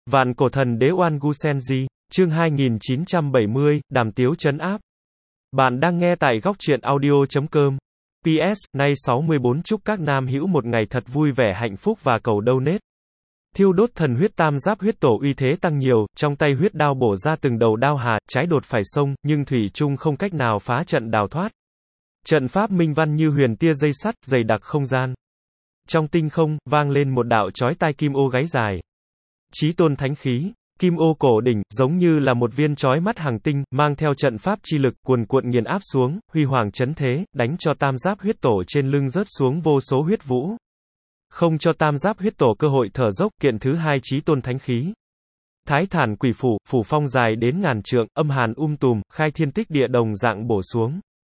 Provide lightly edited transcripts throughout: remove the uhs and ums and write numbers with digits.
Vạn cổ thần đế Oan Gu Senji, chương 2970, đàm tiếu trấn áp. Bạn đang nghe tại góc truyện audio.com. PS, nay 64 chúc các nam hữu một ngày thật vui vẻ hạnh phúc và cầu donate. Thiêu đốt thần huyết tam giáp huyết tổ uy thế tăng nhiều, trong tay huyết đao bổ ra từng đầu đao hà, trái đột phải sông, nhưng thủy chung không cách nào phá trận đào thoát. Trận pháp minh văn như huyền tia dây sắt, dày đặc không gian. Trong tinh không, vang lên một đạo chói tai kim ô gáy dài. Chí tôn thánh khí, kim ô cổ đỉnh, giống như là một viên chói mắt hàng tinh, mang theo trận pháp chi lực, cuồn cuộn nghiền áp xuống, huy hoàng chấn thế, đánh cho tam giáp huyết tổ trên lưng rớt xuống vô số huyết vũ. Không cho tam giáp huyết tổ cơ hội thở dốc, kiện thứ hai chí tôn thánh khí. Thái thản quỷ phủ, phủ phong dài đến ngàn trượng, âm hàn tùm, khai thiên tích địa đồng dạng bổ xuống.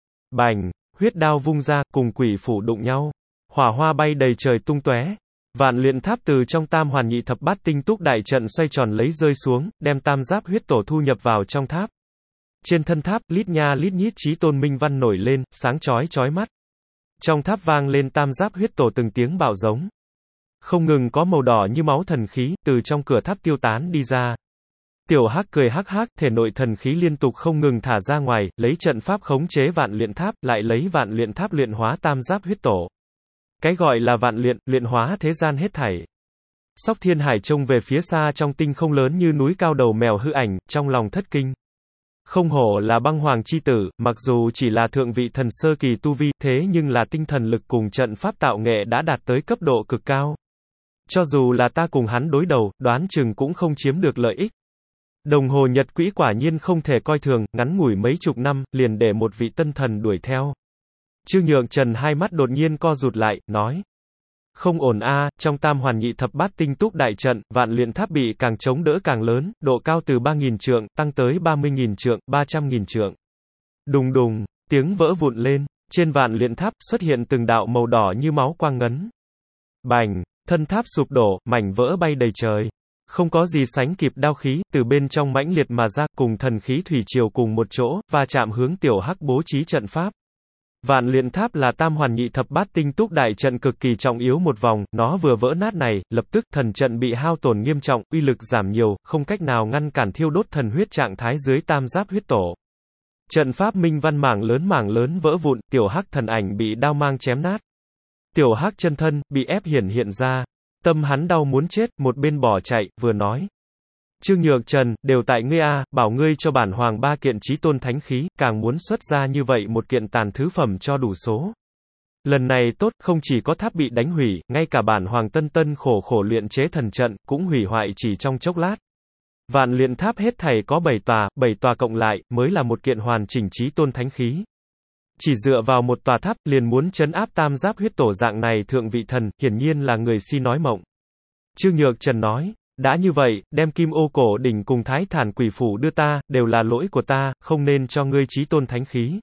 Bành, huyết đao vung ra, cùng quỷ phủ đụng nhau. Hỏa hoa bay đầy trời tung tóe. Vạn luyện tháp từ trong tam hoàn nhị thập bát tinh túc đại trận xoay tròn lấy rơi xuống, đem tam giáp huyết tổ thu nhập vào trong tháp. Trên thân tháp, lít nha lít nhít chí tôn minh văn nổi lên, sáng chói mắt. Trong tháp vang lên tam giáp huyết tổ từng tiếng bạo giống. Không ngừng có màu đỏ như máu thần khí, từ trong cửa tháp tiêu tán đi ra. Tiểu Hắc cười hắc hắc, thể nội thần khí liên tục không ngừng thả ra ngoài, lấy trận pháp khống chế vạn luyện tháp, lại lấy vạn luyện tháp luyện hóa tam giáp huyết tổ. Cái gọi là vạn luyện hóa thế gian hết thảy. Sóc Thiên Hải trông về phía xa trong tinh không lớn như núi cao đầu mèo hư ảnh, trong lòng thất kinh. Không hổ là băng hoàng chi tử, mặc dù chỉ là thượng vị thần sơ kỳ tu vi, thế nhưng là tinh thần lực cùng trận pháp tạo nghệ đã đạt tới cấp độ cực cao. Cho dù là ta cùng hắn đối đầu, đoán chừng cũng không chiếm được lợi ích. Đồng hồ nhật quỹ quả nhiên không thể coi thường, ngắn ngủi mấy chục năm, liền để một vị tân thần đuổi theo. Trương Nhượng Trần hai mắt đột nhiên co rụt lại, nói. Không ổn a, trong tam hoàn nhị thập bát tinh túc đại trận, vạn luyện tháp bị càng chống đỡ càng lớn, độ cao từ 3.000 trượng, tăng tới 30.000 trượng, 300.000 trượng. Đùng đùng, tiếng vỡ vụn lên, trên vạn luyện tháp xuất hiện từng đạo màu đỏ như máu quang ngấn. Bành, thân tháp sụp đổ, mảnh vỡ bay đầy trời. Không có gì sánh kịp đao khí, từ bên trong mãnh liệt mà ra, cùng thần khí thủy triều cùng một chỗ, va chạm hướng Tiểu Hắc bố trí trận pháp. Vạn luyện tháp là tam hoàn nhị thập bát tinh túc đại trận cực kỳ trọng yếu một vòng, nó vừa vỡ nát này, lập tức thần trận bị hao tổn nghiêm trọng, uy lực giảm nhiều, không cách nào ngăn cản thiêu đốt thần huyết trạng thái dưới tam giáp huyết tổ. Trận pháp minh văn mảng lớn vỡ vụn, Tiểu Hắc thần ảnh bị đao mang chém nát. Tiểu Hắc chân thân, bị ép hiện ra. Tâm hắn đau muốn chết, một bên bỏ chạy, vừa nói. Trương Nhược Trần, đều tại ngươi a, bảo ngươi cho bản hoàng 3 kiện chí tôn thánh khí, càng muốn xuất ra như vậy một kiện tàn thứ phẩm cho đủ số. Lần này tốt, không chỉ có tháp bị đánh hủy, ngay cả bản hoàng tân khổ luyện chế thần trận, cũng hủy hoại chỉ trong chốc lát. Vạn luyện tháp hết thảy có 7 tòa cộng lại, mới là một kiện hoàn chỉnh chí tôn thánh khí. Chỉ dựa vào một tòa tháp, liền muốn trấn áp tam giáp huyết tổ dạng này thượng vị thần, hiển nhiên là người si nói mộng. Trương Nhược Trần nói. Đã như vậy, đem kim ô cổ đỉnh cùng thái thản quỷ phủ đưa ta, đều là lỗi của ta, không nên cho ngươi chí tôn thánh khí.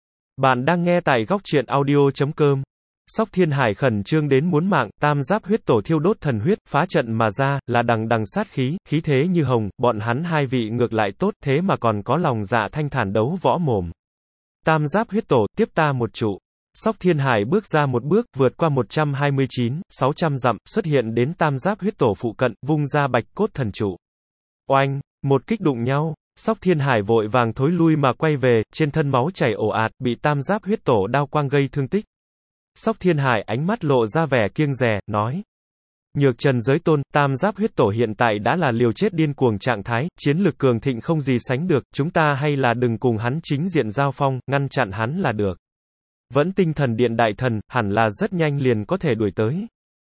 Bạn đang nghe tại góc truyện audio.com. Sóc Thiên Hải khẩn trương đến muốn mạng, tam giáp huyết tổ thiêu đốt thần huyết, phá trận mà ra, là đằng sát khí, khí thế như hồng, bọn hắn hai vị ngược lại tốt, thế mà còn có lòng dạ thanh thản đấu võ mồm. Tam giáp huyết tổ, tiếp ta một trụ. Sóc Thiên Hải bước ra một bước, vượt qua 129, 600 dặm, xuất hiện đến tam giáp huyết tổ phụ cận, vung ra bạch cốt thần trụ. Oanh, một kích đụng nhau, Sóc Thiên Hải vội vàng thối lui mà quay về, trên thân máu chảy ồ ạt, bị tam giáp huyết tổ đao quang gây thương tích. Sóc Thiên Hải ánh mắt lộ ra vẻ kiêng dè, nói. Nhược Trần giới tôn, tam giáp huyết tổ hiện tại đã là liều chết điên cuồng trạng thái, chiến lực cường thịnh không gì sánh được, chúng ta hay là đừng cùng hắn chính diện giao phong, ngăn chặn hắn là được. Vẫn tinh thần điện đại thần, hẳn là rất nhanh liền có thể đuổi tới.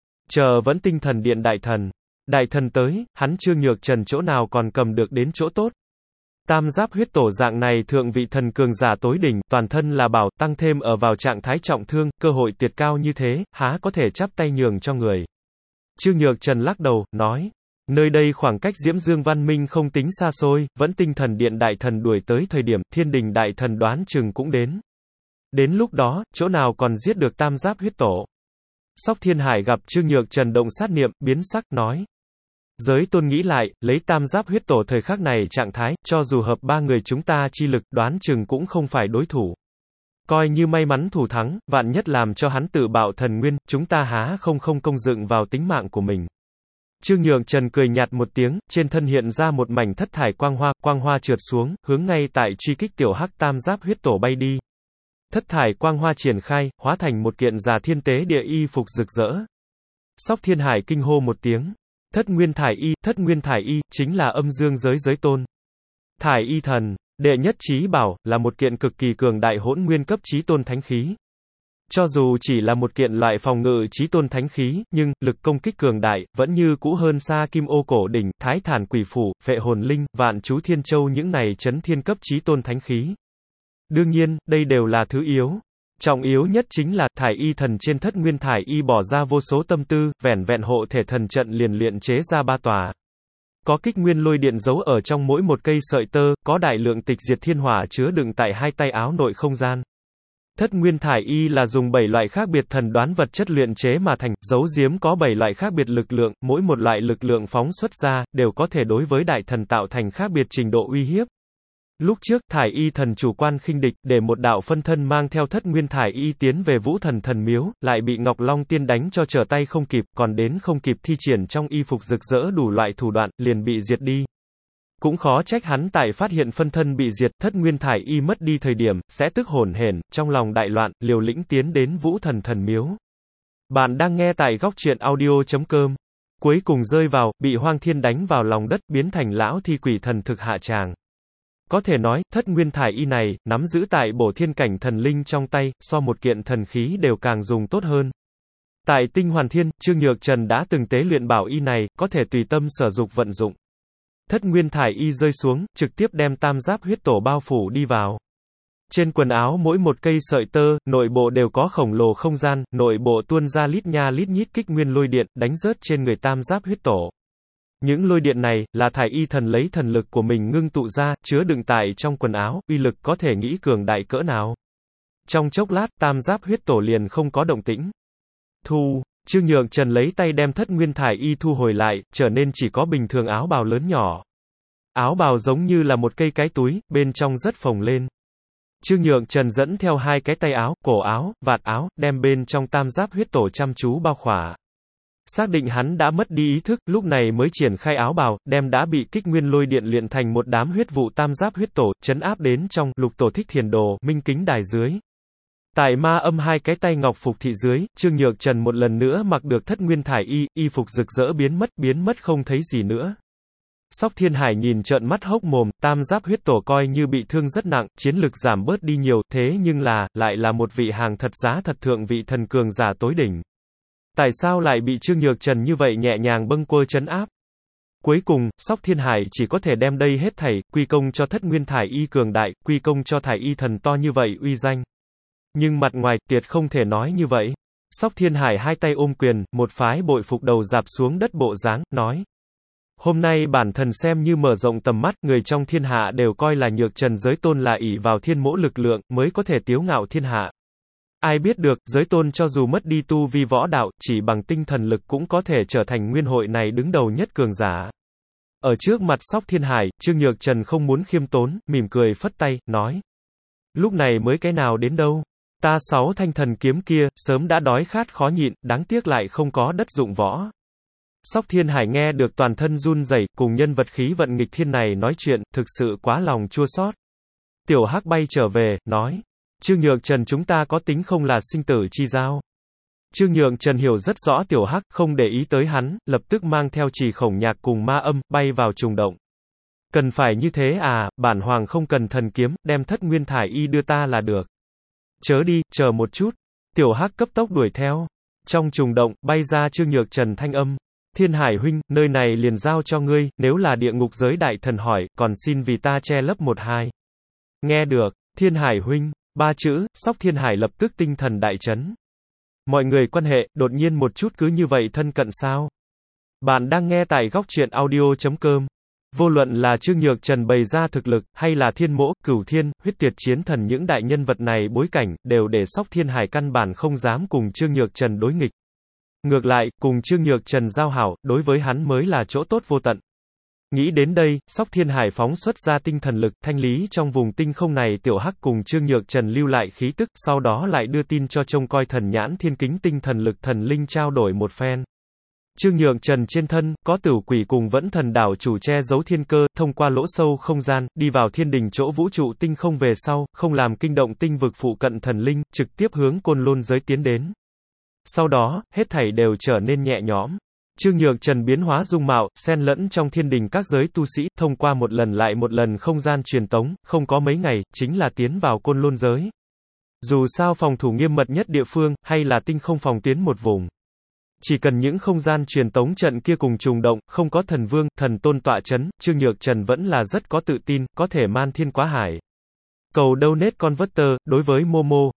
Chờ vẫn tinh thần điện đại thần tới, hắn Trương Nhược Trần chỗ nào còn cầm được đến chỗ tốt. Tam giáp huyết tổ dạng này thượng vị thần cường giả tối đỉnh, toàn thân là bảo, tăng thêm ở vào trạng thái trọng thương, cơ hội tuyệt cao như thế, há có thể chắp tay nhường cho người. Trương Nhược Trần lắc đầu, nói. Nơi đây khoảng cách Diễm Dương văn minh không tính xa xôi, vẫn tinh thần điện đại thần đuổi tới thời điểm, thiên đình đại thần đoán chừng cũng đến. Đến lúc đó, chỗ nào còn giết được tam giáp huyết tổ. Sóc Thiên Hải gặp Trương Nhược Trần động sát niệm, biến sắc, nói. Giới tôn nghĩ lại, lấy tam giáp huyết tổ thời khắc này trạng thái, cho dù hợp 3 người chúng ta chi lực, đoán chừng cũng không phải đối thủ. Coi như may mắn thủ thắng, vạn nhất làm cho hắn tự bạo thần nguyên, chúng ta há không công dựng vào tính mạng của mình. Trương Nhượng Trần cười nhạt một tiếng, trên thân hiện ra một mảnh thất thải quang hoa trượt xuống, hướng ngay tại truy kích tiểu hắc tam giáp huyết tổ bay đi. Thất thải quang hoa triển khai, hóa thành một kiện già thiên tế địa y phục rực rỡ. Sóc Thiên Hải kinh hô một tiếng. Thất nguyên thải y, chính là âm dương giới tôn. Thải y thần, đệ nhất chí bảo, là một kiện cực kỳ cường đại hỗn nguyên cấp chí tôn thánh khí. Cho dù chỉ là một kiện loại phòng ngự chí tôn thánh khí, nhưng, lực công kích cường đại, vẫn như cũ hơn xa kim ô cổ đỉnh, thái thản quỷ phủ, phệ hồn linh, vạn chú thiên châu những này chấn thiên cấp chí tôn thánh khí. Đương nhiên, đây đều là thứ yếu. Trọng yếu nhất chính là, thải y thần trên thất nguyên thải y bỏ ra vô số tâm tư, vẻn vẹn hộ thể thần trận liền luyện chế ra 3 tòa. Có kích nguyên lôi điện giấu ở trong mỗi một cây sợi tơ, có đại lượng tịch diệt thiên hỏa chứa đựng tại hai tay áo nội không gian. Thất nguyên thải y là dùng 7 loại khác biệt thần đoán vật chất luyện chế mà thành, giấu giếm có 7 loại khác biệt lực lượng, mỗi một loại lực lượng phóng xuất ra, đều có thể đối với đại thần tạo thành khác biệt trình độ uy hiếp. Lúc trước, thải y thần chủ quan khinh địch, để một đạo phân thân mang theo thất nguyên thải y tiến về vũ thần thần miếu, lại bị Ngọc Long Tiên đánh cho trở tay không kịp, còn đến không kịp thi triển trong y phục rực rỡ đủ loại thủ đoạn, liền bị diệt đi. Cũng khó trách hắn tại phát hiện phân thân bị diệt, thất nguyên thải y mất đi thời điểm, sẽ tức hổn hển, trong lòng đại loạn, liều lĩnh tiến đến vũ thần thần miếu. Bạn đang nghe tại góc truyện audio.com. Cuối cùng rơi vào, bị Hoang Thiên đánh vào lòng đất, biến thành lão thi quỷ thần thực hạ tràng. Có thể nói, thất nguyên thải y này, nắm giữ tại bổ thiên cảnh thần linh trong tay, so một kiện thần khí đều càng dùng tốt hơn. Tại Tinh Hoàn Thiên, Trương Nhược Trần đã từng tế luyện bảo y này, có thể tùy tâm sở dục vận dụng. Thất nguyên thải y rơi xuống, trực tiếp đem tam giáp huyết tổ bao phủ đi vào. Trên quần áo mỗi một cây sợi tơ, nội bộ đều có khổng lồ không gian, nội bộ tuôn ra lít nha lít nhít kích nguyên lôi điện, đánh rớt trên người tam giáp huyết tổ. Những lôi điện này, là thải y thần lấy thần lực của mình ngưng tụ ra, chứa đựng tại trong quần áo, uy lực có thể nghĩ cường đại cỡ nào. Trong chốc lát, tam giáp huyết tổ liền không có động tĩnh. Trương Nhượng Trần lấy tay đem thất nguyên thải y thu hồi lại, trở nên chỉ có bình thường áo bào lớn nhỏ. Áo bào giống như là một cây cái túi, bên trong rất phồng lên. Trương Nhượng Trần dẫn theo 2 cái tay áo, cổ áo, vạt áo, đem bên trong tam giáp huyết tổ chăm chú bao khỏa. Xác định hắn đã mất đi ý thức, lúc này mới triển khai áo bào, đem đã bị kích nguyên lôi điện luyện thành một đám huyết vụ tam giáp huyết tổ, trấn áp đến trong lục tổ thích thiền đồ, minh kính đài dưới. Tại ma âm 2 cái tay ngọc phục thị dưới, Trương Nhược Trần một lần nữa mặc được thất nguyên thải y phục rực rỡ biến mất không thấy gì nữa. Sóc Thiên Hải nhìn trợn mắt hốc mồm, tam giáp huyết tổ coi như bị thương rất nặng, chiến lực giảm bớt đi nhiều, thế nhưng lại là một vị hàng thật giá thật thượng vị thần cường giả tối đỉnh. Tại sao lại bị Trương Nhược Trần như vậy nhẹ nhàng bâng quơ trấn áp? Cuối cùng, Sóc Thiên Hải chỉ có thể đem đây hết thảy, quy công cho thất nguyên thải y cường đại, quy công cho thải y thần to như vậy uy danh. Nhưng mặt ngoài, tuyệt không thể nói như vậy. Sóc Thiên Hải 2 tay ôm quyền, một phái bội phục đầu dạp xuống đất bộ dáng, nói. Hôm nay bản thần xem như mở rộng tầm mắt, người trong thiên hạ đều coi là Nhược Trần giới tôn là ỷ vào thiên mỗ lực lượng, mới có thể tiếu ngạo thiên hạ. Ai biết được, giới tôn cho dù mất đi tu vi võ đạo, chỉ bằng tinh thần lực cũng có thể trở thành nguyên hội này đứng đầu nhất cường giả. Ở trước mặt Sóc Thiên Hải, Trương Nhược Trần không muốn khiêm tốn, mỉm cười phất tay, nói. Lúc này mới cái nào đến đâu. Ta 6 thanh thần kiếm kia, sớm đã đói khát khó nhịn, đáng tiếc lại không có đất dụng võ. Sóc Thiên Hải nghe được toàn thân run rẩy, cùng nhân vật khí vận nghịch thiên này nói chuyện, thực sự quá lòng chua xót. Tiểu Hắc bay trở về, nói. Trương Nhược Trần chúng ta có tính không là sinh tử chi giao. Trương Nhược Trần hiểu rất rõ Tiểu Hắc, không để ý tới hắn, lập tức mang theo Trì Khổng Nhạc cùng ma âm, bay vào trùng động. Cần phải như thế à, bản hoàng không cần thần kiếm, đem thất nguyên thải y đưa ta là được. Chớ đi, chờ một chút. Tiểu Hắc cấp tốc đuổi theo. Trong trùng động, bay ra Trương Nhược Trần thanh âm. Thiên Hải huynh, nơi này liền giao cho ngươi, nếu là địa ngục giới đại thần hỏi, còn xin vì ta che lấp 1-2. Nghe được, Thiên Hải huynh, 3 chữ, Sóc Thiên Hải lập tức tinh thần đại chấn. Mọi người quan hệ, đột nhiên một chút cứ như vậy thân cận sao? Bạn đang nghe tại góc truyện audio.com. Vô luận là Trương Nhược Trần bày ra thực lực, hay là Thiên Mỗ, Cửu Thiên, Huyết Tuyệt Chiến Thần những đại nhân vật này bối cảnh, đều để Sóc Thiên Hải căn bản không dám cùng Trương Nhược Trần đối nghịch. Ngược lại, cùng Trương Nhược Trần giao hảo, đối với hắn mới là chỗ tốt vô tận. Nghĩ đến đây, Sóc Thiên Hải phóng xuất ra tinh thần lực, thanh lý trong vùng tinh không này Tiểu Hắc cùng Trương Nhược Trần lưu lại khí tức, sau đó lại đưa tin cho trông coi thần nhãn thiên kính tinh thần lực thần linh trao đổi một phen. Trương Nhượng Trần trên thân, có Tửu Quỷ cùng Vẫn Thần đảo chủ che giấu thiên cơ, thông qua lỗ sâu không gian, đi vào thiên đình chỗ vũ trụ tinh không về sau, không làm kinh động tinh vực phụ cận thần linh, trực tiếp hướng Côn Lôn giới tiến đến. Sau đó, hết thảy đều trở nên nhẹ nhõm. Trương Nhượng Trần biến hóa dung mạo, xen lẫn trong thiên đình các giới tu sĩ, thông qua một lần lại một lần không gian truyền tống, không có mấy ngày, chính là tiến vào Côn Lôn giới. Dù sao phòng thủ nghiêm mật nhất địa phương, hay là tinh không phòng tuyến một vùng. Chỉ cần những không gian truyền tống trận kia cùng trùng động, không có thần vương, thần tôn tọa chấn, Trương Nhượng Trần vẫn là rất có tự tin, có thể man thiên quá hải. Cầu donate converter, đối với Momo,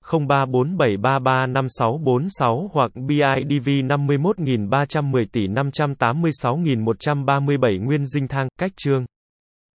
0347335646 hoặc BIDV 51.310 tỷ 586.137 nguyên dinh thang, cách chương.